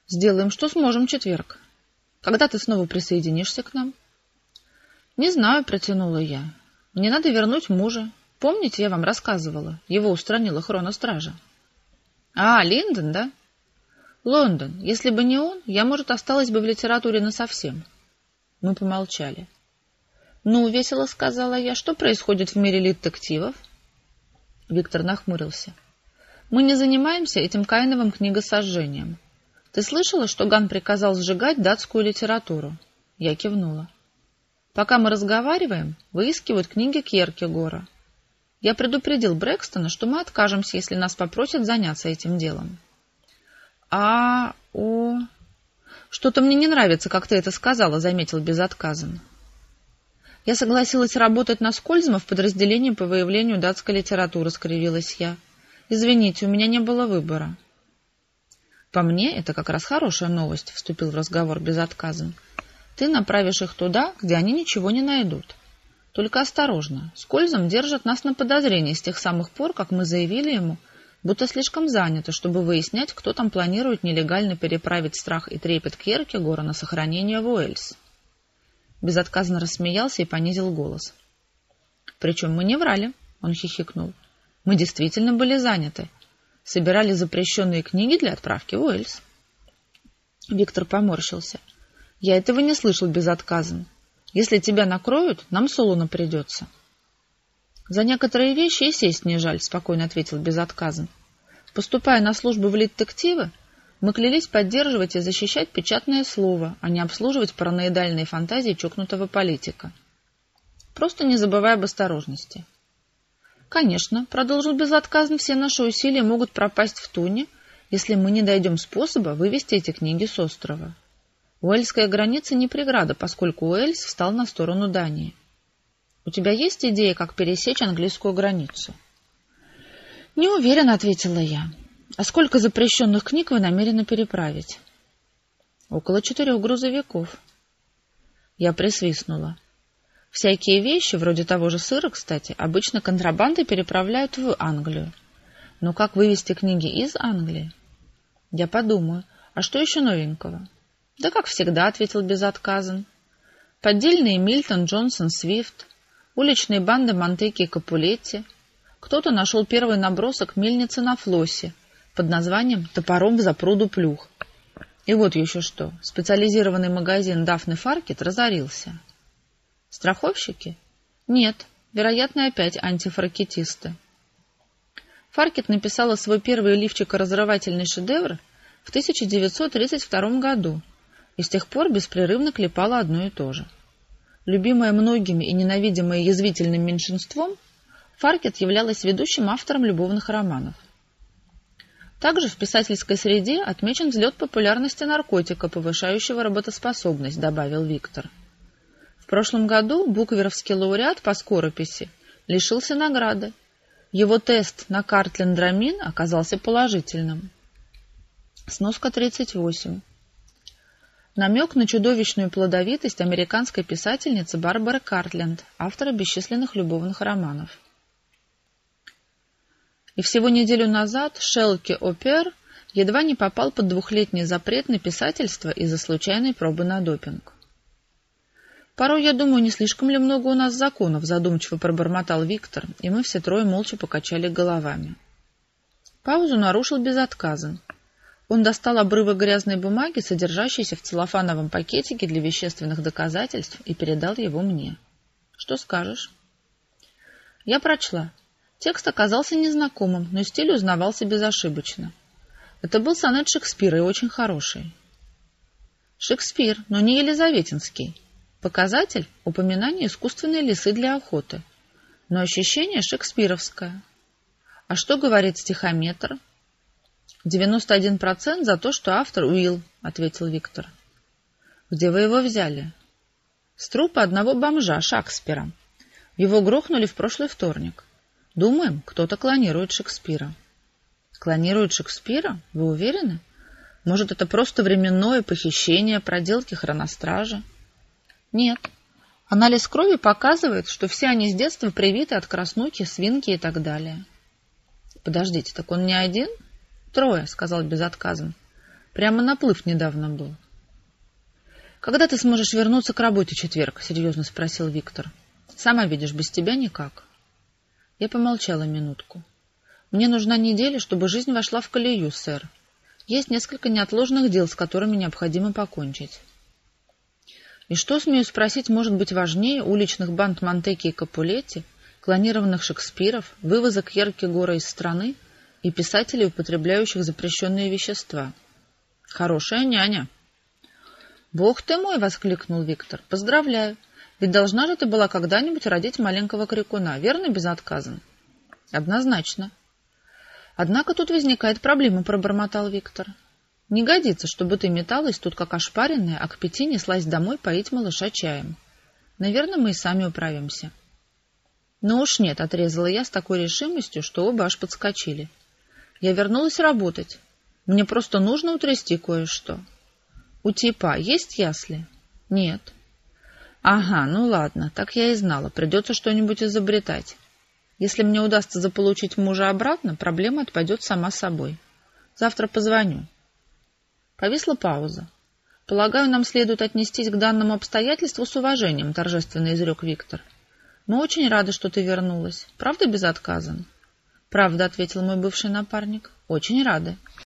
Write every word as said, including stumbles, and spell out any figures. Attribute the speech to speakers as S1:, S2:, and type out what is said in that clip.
S1: Сделаем, что сможем, четверг. Когда ты снова присоединишься к нам? Не знаю, протянула я. Мне надо вернуть мужа. Помните, я вам рассказывала? Его устранила хроностража. А, Линдон, да? Лондон. Если бы не он, я, может, осталась бы в литературе насовсем. Мы помолчали. Ну, весело сказала я, что происходит в мире детективов? Виктор нахмурился. Мы не занимаемся этим Каиновым книгосожжением. Ты слышала, что Ган приказал сжигать датскую литературу? Я кивнула. Пока мы разговариваем, выискивают книги Кьеркегора. Я предупредил Брэкстона, что мы откажемся, если нас попросят заняться этим делом. А, о... Что-то мне не нравится, как ты это сказала, заметил безотказно. Я согласилась работать на Скользма в подразделении по выявлению датской литературы, скривилась я. Извините, у меня не было выбора. По мне, это как раз хорошая новость, вступил в разговор безотказно. Ты направишь их туда, где они ничего не найдут. Только осторожно, Скользом держат нас на подозрении с тех самых пор, как мы заявили ему, будто слишком заняты, чтобы выяснять, кто там планирует нелегально переправить страх и трепет Кьеркегора на сохранение в Уэльс. Безотказно рассмеялся и понизил голос. Причем мы не врали, он хихикнул. Мы действительно были заняты. Собирали запрещенные книги для отправки в Уэльс. Виктор поморщился. Я этого не слышал безотказно. Если тебя накроют, нам Солоно придется. За некоторые вещи и сесть не жаль, спокойно ответил безотказно. Поступая на службу в детективы, мы клялись поддерживать и защищать печатное слово, а не обслуживать параноидальные фантазии чокнутого политика. Просто не забывай об осторожности. Конечно, продолжил безотказно, все наши усилия могут пропасть в туне, если мы не найдем способа вывести эти книги с острова. Уэльская граница не преграда, поскольку Уэльс встал на сторону Дании. У тебя есть идея, как пересечь английскую границу? Не уверена, ответила я. А сколько запрещенных книг вы намерены переправить? Около четырех грузовиков. Я присвистнула. Всякие вещи, вроде того же сыра, кстати, обычно контрабандой переправляют в Англию. Но как вывести книги из Англии? Я подумаю, а что еще новенького? Да как всегда, ответил безотказно. Поддельные Мильтон, Джонсон, Свифт, уличные банды Монтеки и Капулетти. Кто-то нашел первый набросок мельницы на Флоссе под названием «Топором в запруду плюх». И вот еще что. Специализированный магазин Дафны Фаркет разорился. Страховщики? Нет, вероятно, опять антифаркетисты. Фаркет написала свой первый лифчикоразрывательный шедевр в тысяча девятьсот тридцать втором году и с тех пор беспрерывно клепала одно и то же. Любимая многими и ненавидимая язвительным меньшинством, Фаркет являлась ведущим автором любовных романов. Также в писательской среде отмечен взлет популярности наркотика, повышающего работоспособность, добавил Виктор. В прошлом году букверовский лауреат по скорописи лишился награды. Его тест на картлендрамин оказался положительным. Сноска тридцать восемь. Намек на чудовищную плодовитость американской писательницы Барбары Картленд, автора бесчисленных любовных романов. И всего неделю назад Шелке Опер едва не попал под двухлетний запрет на писательство из-за случайной пробы на допинг. «Порой, я думаю, не слишком ли много у нас законов», — задумчиво пробормотал Виктор, и мы все трое молча покачали головами. Паузу нарушил безотказно. Он достал обрывок грязной бумаги, содержащийся в целлофановом пакетике для вещественных доказательств, и передал его мне. «Что скажешь?» Я прочла. Текст оказался незнакомым, но стиль узнавался безошибочно. Это был сонет Шекспира и очень хороший. Шекспир, но не Елизаветинский. Показатель — упоминание искусственной лисы для охоты. Но ощущение шекспировское. А что говорит стихометр? девяносто один процент за то, что автор Уилл, — ответил Виктор. Где вы его взяли? С трупа одного бомжа, Шекспира. Его грохнули в прошлый вторник. Думаем, кто-то клонирует Шекспира. Клонирует Шекспира? Вы уверены? Может, это просто временное похищение, проделки хроностража? Нет. Анализ крови показывает, что все они с детства привиты от краснухи, свинки и так далее. Подождите, так он не один? Трое, сказал безотказно. Прямо наплыв недавно был. «Когда ты сможешь вернуться к работе в четверг?» — серьезно спросил Виктор. «Сама видишь, без тебя никак». Я помолчала минутку. «Мне нужна неделя, чтобы жизнь вошла в колею, сэр. Есть несколько неотложных дел, с которыми необходимо покончить». И что, смею спросить, может быть важнее уличных банд Монтеки и Капулетти, клонированных Шекспиров, вывозок Кьеркегора из страны и писателей, употребляющих запрещенные вещества? Хорошая няня. «Бог ты мой!» — воскликнул Виктор. «Поздравляю! Ведь должна же ты была когда-нибудь родить маленького крикуна, верно, безотказно?» «Однозначно». «Однако тут возникает проблема», — пробормотал Виктор. «Не годится, чтобы ты металась тут как ошпаренная, а к пяти неслась домой поить малыша чаем. Наверное, мы и сами управимся». «Ну уж нет», — отрезала я с такой решимостью, что оба аж подскочили. «Я вернулась работать. Мне просто нужно утрясти кое-что». «У типа есть ясли?» «Нет». «Ага, ну ладно, так я и знала. Придется что-нибудь изобретать. Если мне удастся заполучить мужа обратно, проблема отпадет сама собой. Завтра позвоню». Повисла пауза. «Полагаю, нам следует отнестись к данному обстоятельству с уважением», — торжественно изрек Виктор. «Мы очень рады, что ты вернулась. Правда, безотказан?» «Правда», — ответил мой бывший напарник. «Очень рады».